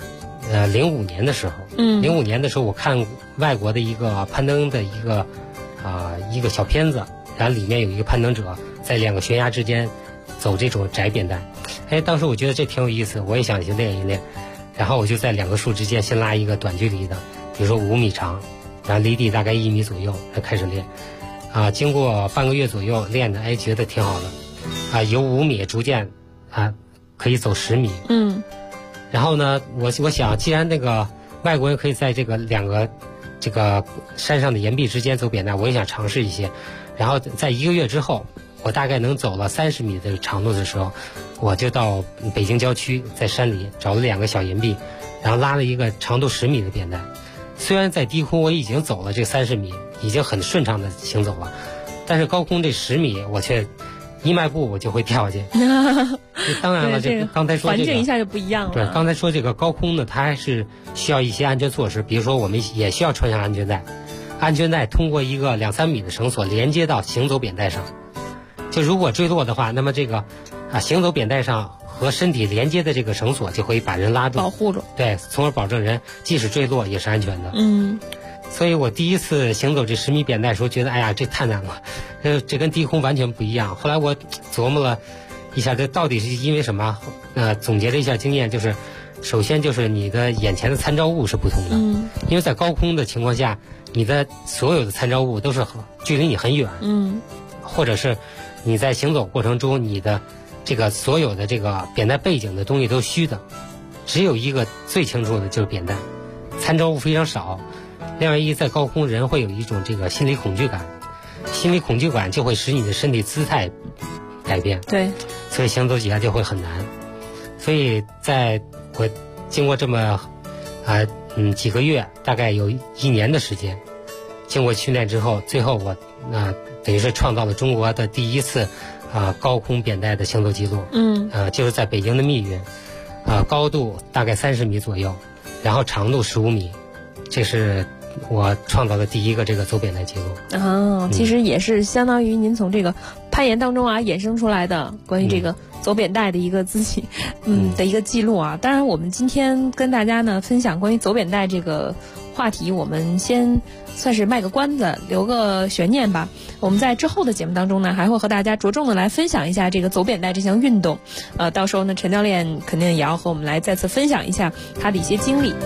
05年的时候，05年的时候我看外国的一个攀登的一个小片子，然后里面有一个攀登者在2个悬崖之间走这种窄扁带。当时我觉得这挺有意思，我也想去练一练。然后我就在2个树之间先拉一个短距离的，比如说5米长，然后离地大概1米左右，开始练。经过半个月左右练的，觉得挺好的。由5米逐渐可以走10米。然后呢，我想既然那个外国人可以在这个2个这个山上的岩壁之间走扁带，我也想尝试一些。然后在1个月之后，我大概能走了30米的长度的时候，我就到北京郊区，在山里找了2个小岩壁，然后拉了一个长度10米的扁带。虽然在低空我已经走了这30米，已经很顺畅的行走了，但是高空这10米我却一迈步我就会掉下去。当然了，这个刚才说环境一下就不一样了。 对，刚才说这个高空呢，它还是需要一些安全措施，比如说我们也需要穿上安全带。安全带通过一个2-3米的绳索连接到行走扁带上，就如果坠落的话，那么这个行走扁带上和身体连接的这个绳索就会把人拉住， 保护住。 对，从而保证人即使坠落也是安全的。所以我第一次行走这10米扁带的时候，觉得这太难了，这跟低空完全不一样。后来我琢磨了一下，这到底是因为什么？总结了一下经验，就是首先就是你的眼前的参照物是不同的。因为在高空的情况下，你的所有的参照物都是距离你很远。或者是你在行走过程中，你的这个所有的这个扁带背景的东西都是虚的，只有一个最清楚的就是扁带，参照物非常少。另外在高空人会有一种这个心理恐惧感，心理恐惧感就会使你的身体姿态改变。 对， 所以行走起来就会很难。所以在我经过这么几个月，大概有1年的时间，经过训练之后，最后我等于是创造了中国的第一次高空扁带的行走记录。就是在北京的密云，高度大概30米左右，然后长度15米，这是我创造的第一个这个走扁带记录。 其实也是相当于您从这个攀岩当中衍生出来的关于这个走扁带的一个自己的一个记录啊。当然我们今天跟大家呢分享关于走扁带这个话题，我们先算是卖个关子，留个悬念吧。我们在之后的节目当中呢，还会和大家着重的来分享一下这个走扁带这项运动。到时候呢，陈教练肯定也要和我们来再次分享一下他的一些经历。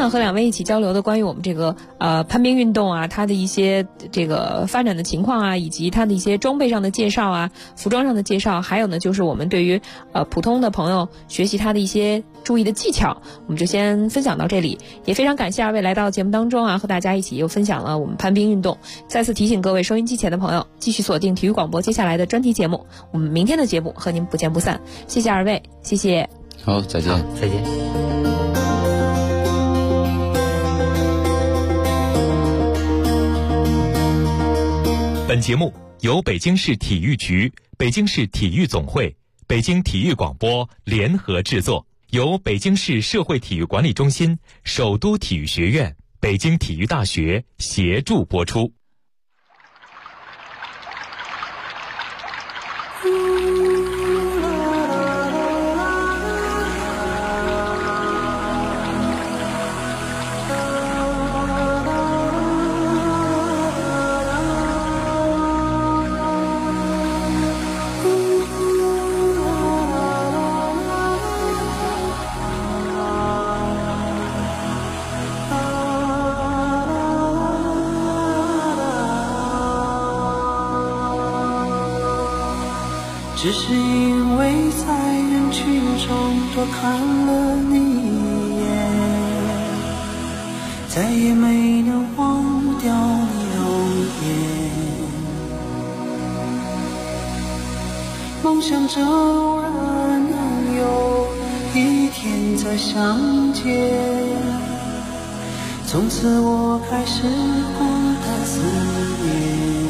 呢和两位一起交流的关于我们这个攀冰运动啊，它的一些这个发展的情况啊，以及它的一些装备上的介绍啊，服装上的介绍，还有呢就是我们对于普通的朋友学习它的一些注意的技巧，我们就先分享到这里。也非常感谢二位来到节目当中啊，和大家一起又分享了我们攀冰运动。再次提醒各位收音机前的朋友，继续锁定体育广播接下来的专题节目，我们明天的节目和您不见不散。谢谢二位，谢谢。 好，再见。 再见。 本节目由北京市体育局、北京市体育总会、北京体育广播联合制作，由北京市社会体育管理中心、首都体育学院、北京体育大学协助播出。 只是因为在人群中多看了你一眼，再也没能忘掉你容颜。梦想着偶然能有一天再相见，从此我开始孤单思念。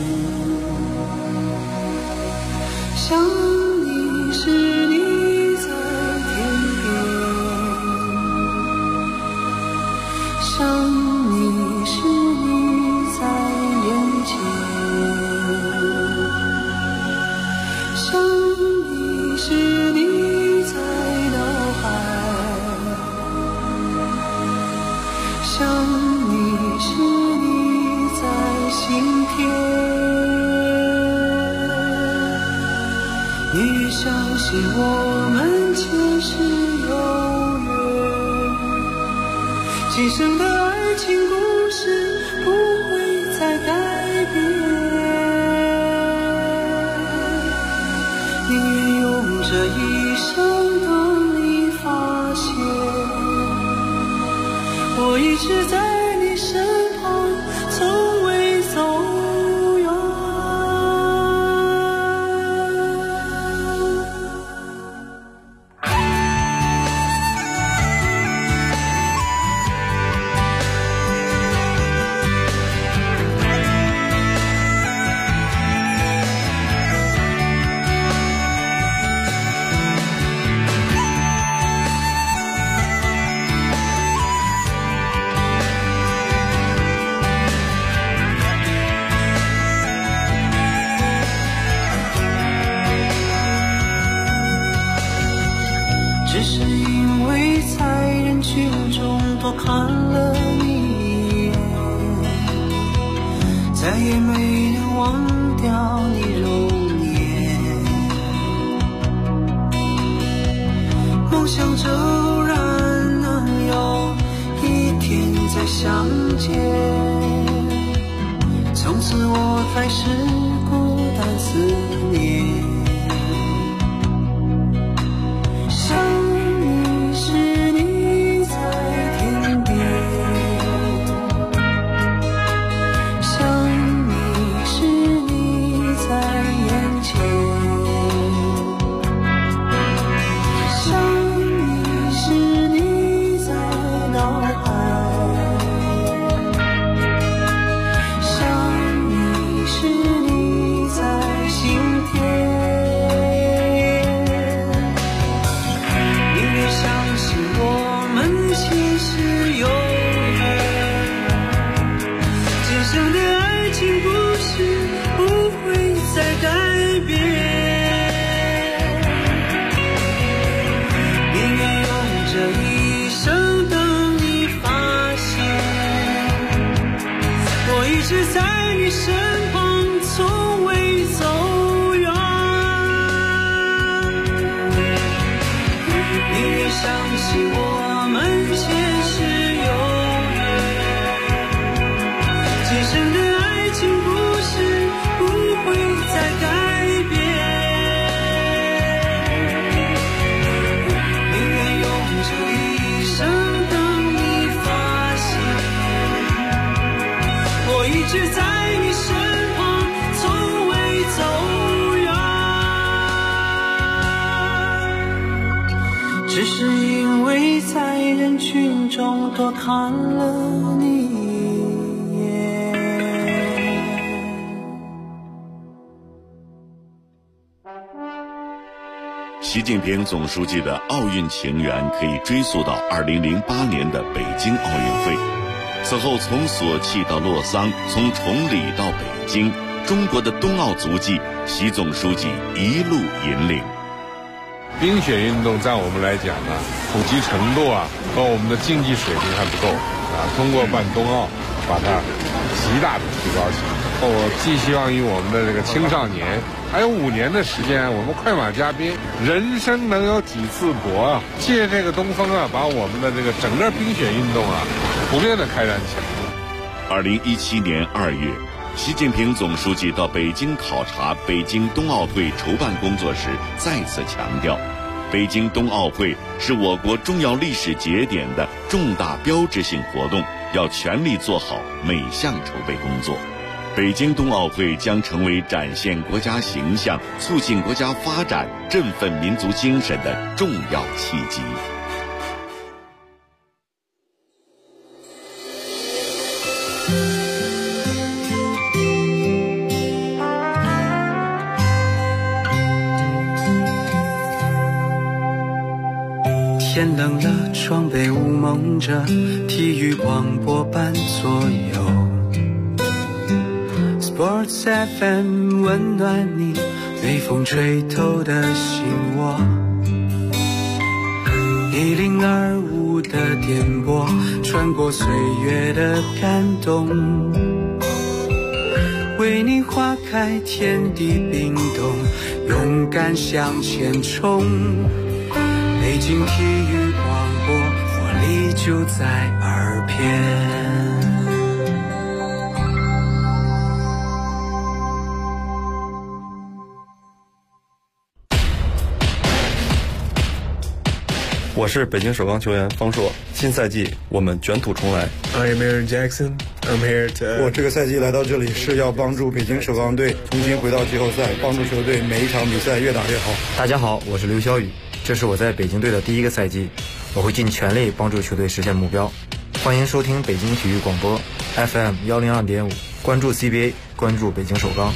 想你时你在天边，想你时你在眼前，想你时你在脑海，想你时你在心田。你越相信我们前世有缘，今生的爱情故事不会再改变。宁愿用这一生等你发现，我一直在你身旁，从未走远。只是因为在人群中多看了你一眼，再也没能忘掉你容颜。梦想着偶然能有一天再相见，从此我开始孤单思念。一直在你身旁，从未走远。宁愿相信我们前世有是因为在人群中多看了你一眼。 习近平总书记的奥运情缘可以追溯到2008年的北京奥运会。此后从索契到洛桑，从崇礼到北京，中国的冬奥足迹，习总书记一路引领。 冰雪运动在我们来讲呢，普及程度和我们的竞技水平还不够通过办冬奥，把它极大的提高起来。我寄希望于我们的这个青少年，还有5年的时间，我们快马加鞭，人生能有几次搏借这个东风把我们的这个整个冰雪运动普遍的开展起来。 2017年2月，习近平总书记到北京考察北京冬奥会筹办工作时，再次强调，北京冬奥会是我国重要历史节点的重大标志性活动，要全力做好每项筹备工作。北京冬奥会将成为展现国家形象、促进国家发展、振奋民族精神的重要契机。 天冷了，窗被雾蒙着，体育广播伴左右。Sports FM 温暖你，被风吹透的心窝。1025的电波，穿过岁月的感动，为你花开，天地冰冻，勇敢向前冲。北京体育广播，活力就在耳边。 我是北京首钢球员方硕，新赛季我们卷土重来。 I am Aaron Jackson. I'm here to. 我这个赛季来到这里是要帮助北京首钢队重新回到季后赛，帮助球队每一场比赛越打越好。 大家好，我是刘晓宇，这是我在北京队的第一个赛季，我会尽全力帮助球队实现目标。欢迎收听北京体育广播 FM 102.5，关注 CBA， 关注北京首钢。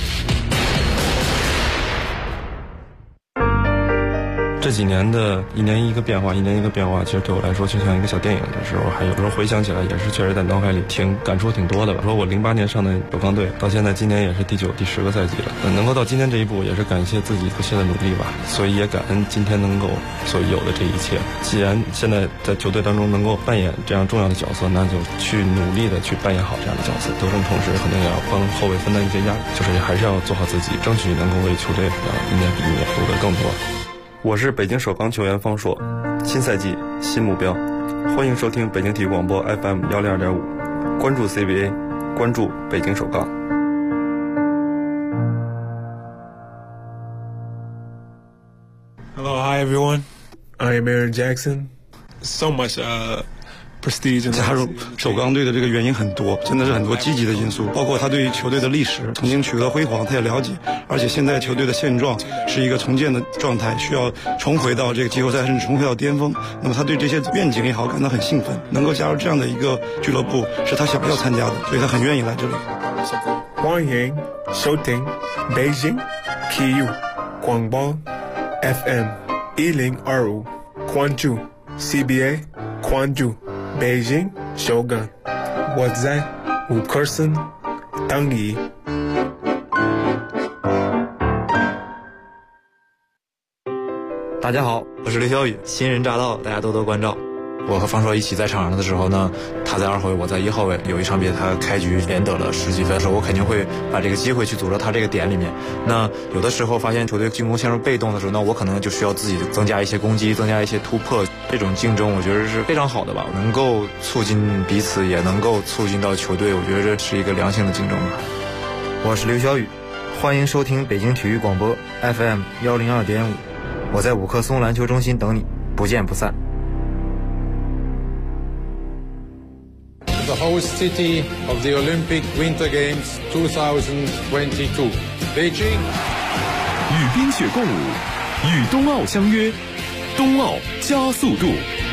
这几年的一年一个变化，其实对我来说就像一个小电影的时候，还有时候回想起来也是确实在脑海里感触挺多的吧。说我08年上的首钢队，到现在今年也是第9、第10个赛季了，能够到今天这一步，也是感谢自己不懈的努力吧。所以也感恩今天能够所有的这一切。既然现在在球队当中能够扮演这样重要的角色，那就去努力的去扮演好这样的角色。得胜同时，肯定也要帮后卫分担一些压力，就是还是要做好自己，争取能够为球队一年比一年夺得更多。我是北京首钢球员方硕，新赛季新目标，欢迎收听北京体育广播 FM 102.5，关注 CBA， 关注北京首钢。 Hello, hi everyone. I am Aaron Jackson. So much 加入首钢队的这个原因很多，真的是很多积极的因素，包括他对于球队的历史曾经取得辉煌他也了解，而且现在球队的现状是一个重建的状态，需要重回到这个季后赛，甚至重回到巅峰。那么他对这些愿景也好感到很兴奋，能够加入这样的一个俱乐部是他想要参加的，所以他很愿意来这里。 欢迎收听北京体育广播 FM 1025，关注 CBA， 关注北京首钢，我在五棵松等你。 大家好，我是刘晓宇，新人乍到，大家多多关照。我和方硕一起在场上的时候呢，他在2后卫，我在1后卫。有一场比赛他开局连得了10几分的时候，我肯定会把这个机会去组织他这个点里面。那有的时候发现球队进攻陷入被动的时候，那我可能就需要自己增加一些攻击，增加一些突破。这种竞争我觉得是非常好的吧，能够促进彼此，也能够促进到球队，我觉得这是一个良性的竞争吧。我是刘晓宇，欢迎收听北京体育广播 FM 102.5，我在五棵松篮球中心等你，不见不散。 The host city of the Olympic Winter Games 2022, Beijing。 与冰雪共舞，与冬奥相约。 冬奥加速度。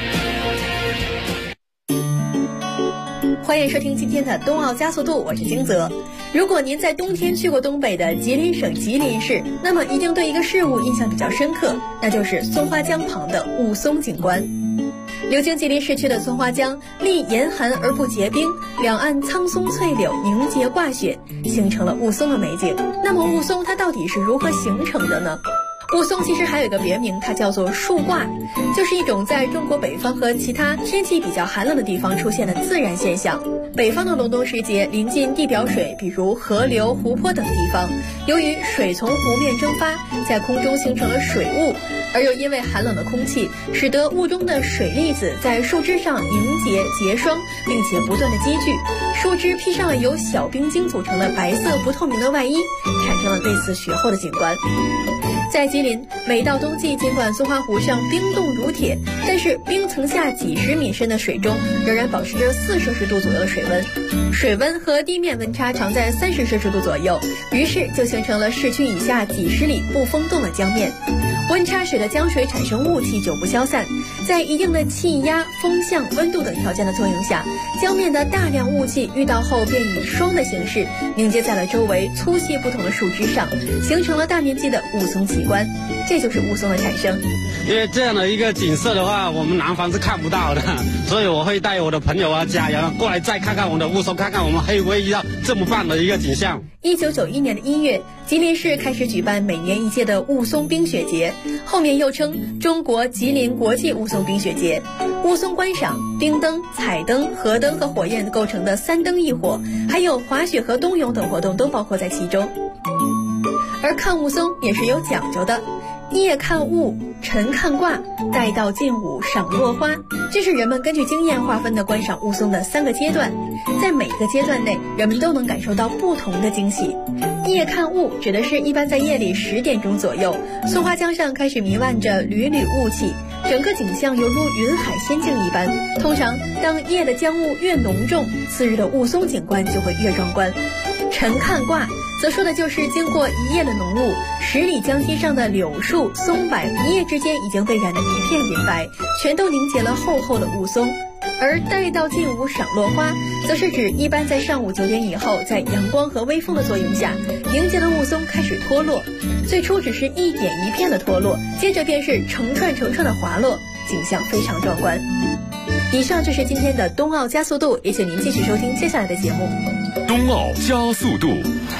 欢迎收听今天的冬奥加速度，我是金泽。如果您在冬天去过东北的吉林省吉林市，那么一定对一个事物印象比较深刻，那就是松花江旁的雾凇景观。流经吉林市区的松花江历严寒而不结冰，两岸苍松翠柳凝结挂雪，形成了雾凇的美景。那么雾凇它到底是如何形成的呢？雾凇其实还有一个别名，它叫做树挂，就是一种在中国北方和其他天气比较寒冷的地方出现的自然现象。北方的隆冬时节，临近地表水，比如河流、湖泊等地方，由于水从湖面蒸发，在空中形成了水雾，而又因为寒冷的空气，使得雾中的水粒子在树枝上凝结结霜，并且不断的积聚，树枝披上了由小冰晶组成的白色不透明的外衣，产生了类似雪后的景观。在吉林，每到冬季，尽管松花湖上冰冻如铁，但是冰层下几十米深的水中仍然保持着4摄氏度左右的水温，水温和地面温差常在30摄氏度左右，于是就形成了市区以下几十里不封冻的江面。温差使得江水产生雾气久不消散，在一定的气压、风向、温度等条件的作用下，江面的大量雾气遇到后便以霜的形式凝结在了周围粗细不同的树枝上，形成了大面积的雾凇奇观，这就是雾凇的产生。 因为这样的一个景色的话，我们南方是看不到的，所以我会带我的朋友啊、家人过来再看看我们的雾凇，看看我们还会遇到这么棒的一个景象。 1991年的1月，吉林市开始举办每年一届的雾凇冰雪节，后面又称中国吉林国际雾凇冰雪节。雾凇观赏、冰灯、彩灯、河灯和火焰构成的3灯一火，还有滑雪和冬泳等活动都包括在其中。而看雾凇也是有讲究的，夜看雾，晨看卦，待到近午赏落花，这是人们根据经验划分的观赏雾凇的3个阶段，在每个阶段内，人们都能感受到不同的惊喜。夜看雾指的是一般在夜里10点钟左右，松花江上开始弥漫着缕缕雾气，整个景象犹如云海仙境一般。通常当夜的江雾越浓重，次日的雾凇景观就会越壮观。晨看卦则说的就是经过一夜的浓雾，10里江堤上的柳树、松柏一夜之间已经被染得一片银白，全都凝结了厚厚的雾凇。而待到近午赏落花，则是指一般在上午9点以后，在阳光和微风的作用下，凝结的雾凇开始脱落。最初只是一点一片的脱落，接着便是成串成串的滑落，景象非常壮观。以上就是今天的冬奥加速度，也请您继续收听接下来的节目。 冬奥加速度。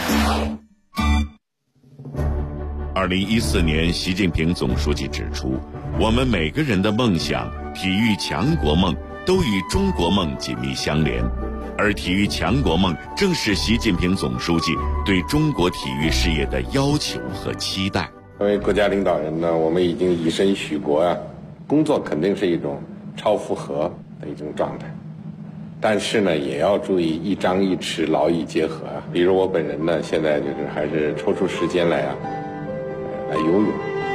2014年，习近平总书记指出，我们每个人的梦想、体育强国梦都与中国梦紧密相连，而体育强国梦正是习近平总书记对中国体育事业的要求和期待。 作为国家领导人呢，我们已经以身许国啊，工作肯定是一种超负荷的一种状态，但是呢，也要注意一张一弛，劳逸结合啊。比如我本人呢，现在就是还是抽出时间来游泳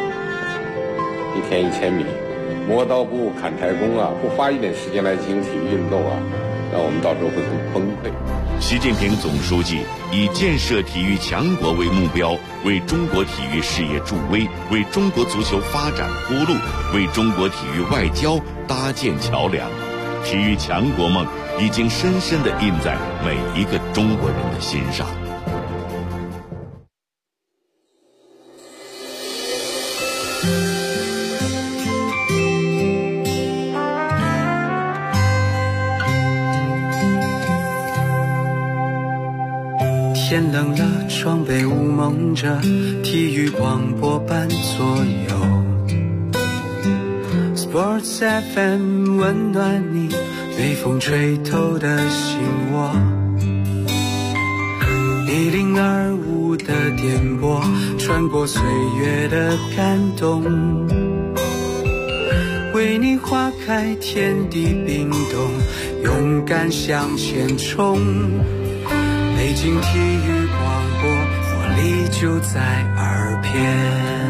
，1天1000米，磨刀不误砍柴工啊，不花一点时间来进行体育运动啊，那我们到时候会很崩溃。 习近平总书记以建设体育强国为目标，为中国体育事业助威，为中国足球发展铺路，为中国体育外交搭建桥梁。体育强国梦已经深深地印在每一个中国人的心上。 天冷了，窗被雾蒙着，体育广播伴左右。Sports FM 温暖你，被风吹透的心窝。1025的电波，穿过岁月的感动，为你划开天地冰冻，勇敢向前冲。北京体育广播，活力就在耳边。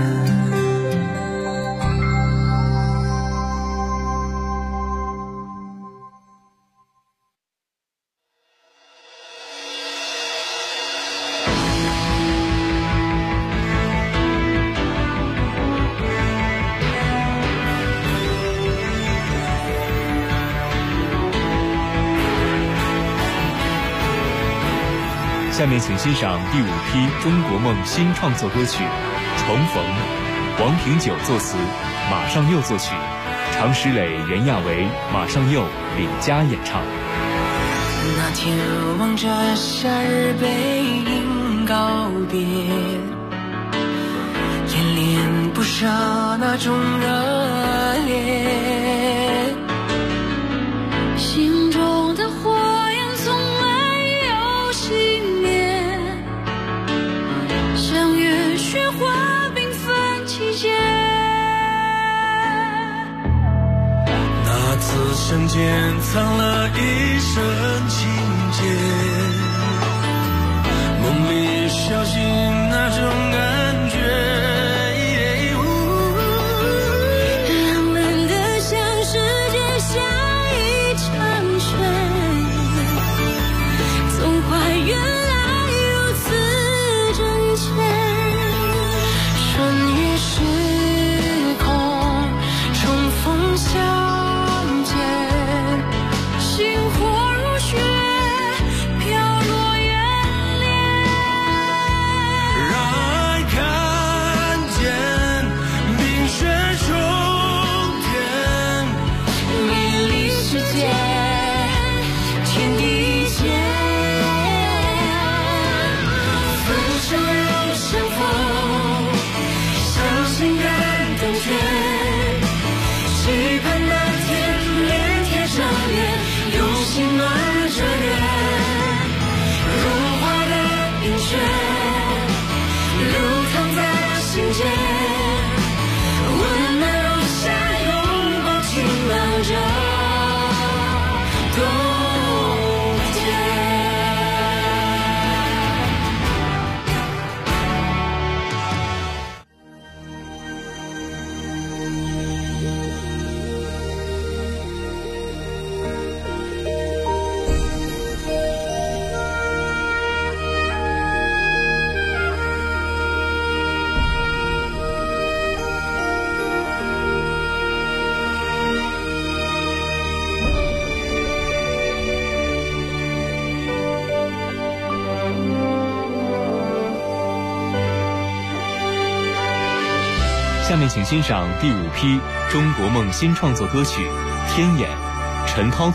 下面请欣赏第5批中国梦新创作歌曲《重逢》，王平久作词，马上佑作曲，常石磊、袁娅维、马上佑、李佳演唱。 那天望着夏日背影告别，恋恋不舍那种热烈， 心中的火焰从没有熄灭，像月雪花缤纷季节。 那次相见藏了一生情结，梦里小心那种感觉， 浪漫的像世界下一场雪，总怀原来如此真切。 穿越时空，重逢相见， 星火如雪，飘落原恋。 让爱看见冰雪重天， 美丽世界，天地间， 分手又相逢，相信感动天，期盼那天脸贴上脸，用心暖着脸，融化的冰雪流淌在心间，温暖如夏拥抱晴朗着冬天。 下面请欣赏第5批中国梦新创作歌曲《天眼》，陈涛作